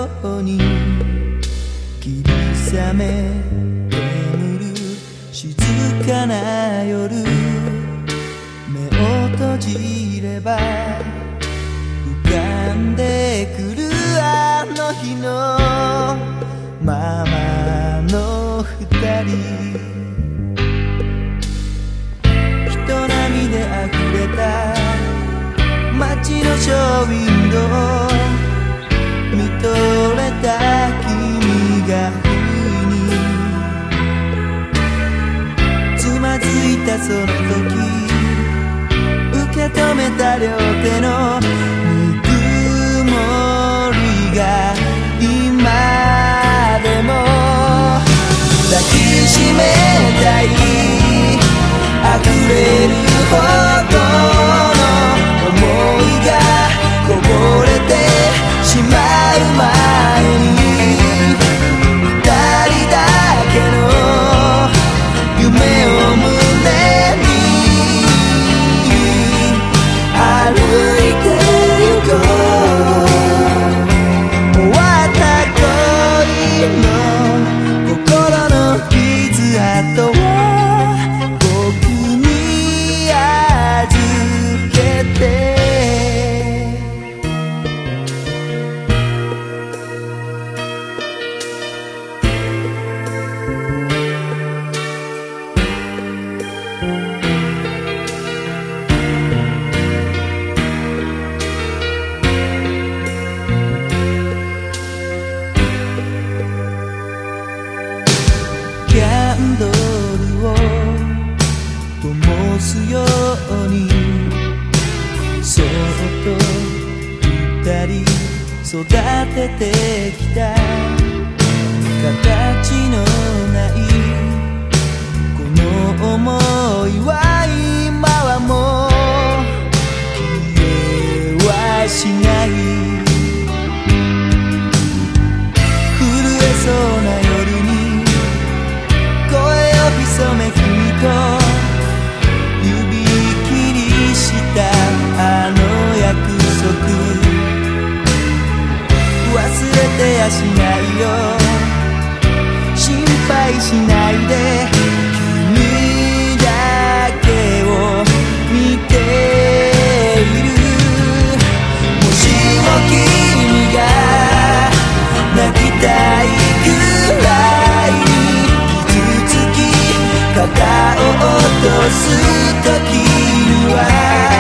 うに霧雨眠る静かな夜、目を閉じれば浮かんでくるあの日のままの二人、人波であふれた街のショーウィンドウ、見とれた君が不意につまずいたその時、受け止めた両手のぬくもりが今でも抱きしめたい、溢れるほどの思いがこぼれてしまう前に、二人だけの夢を胸に歩いてゆこう、終わった恋の心の傷跡を僕に預けて、キャンドルを灯すようにそっと二人育ててきた、形のないこの想いは今はもう消えはしない、震えそうな夜に声を潜め君と指切りしたあの約束、忘れてやしないよ、心配しないで君だけを見ている、もしも君が泣きたいくらいに肩を落とす時には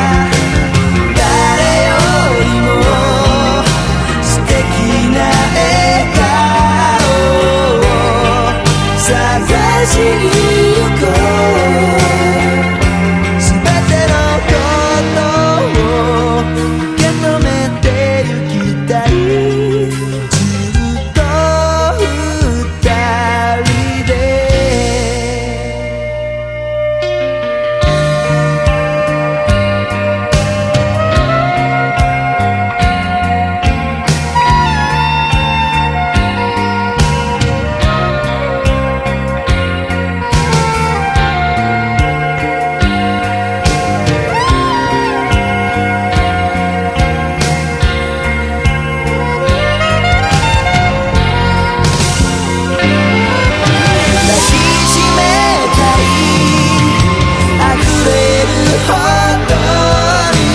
誰よりも素敵な笑顔を探しに行こう、全てのことを受け止めてゆきたい、ずっと二人で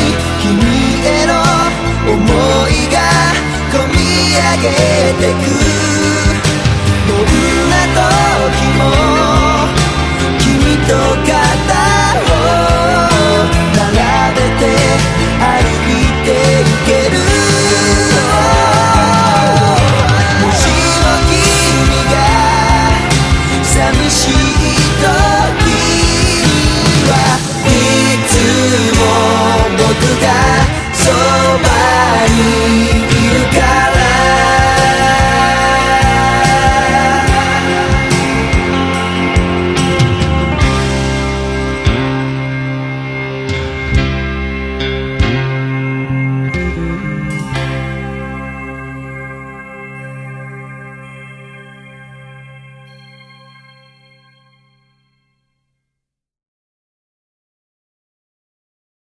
思いが込み上げてく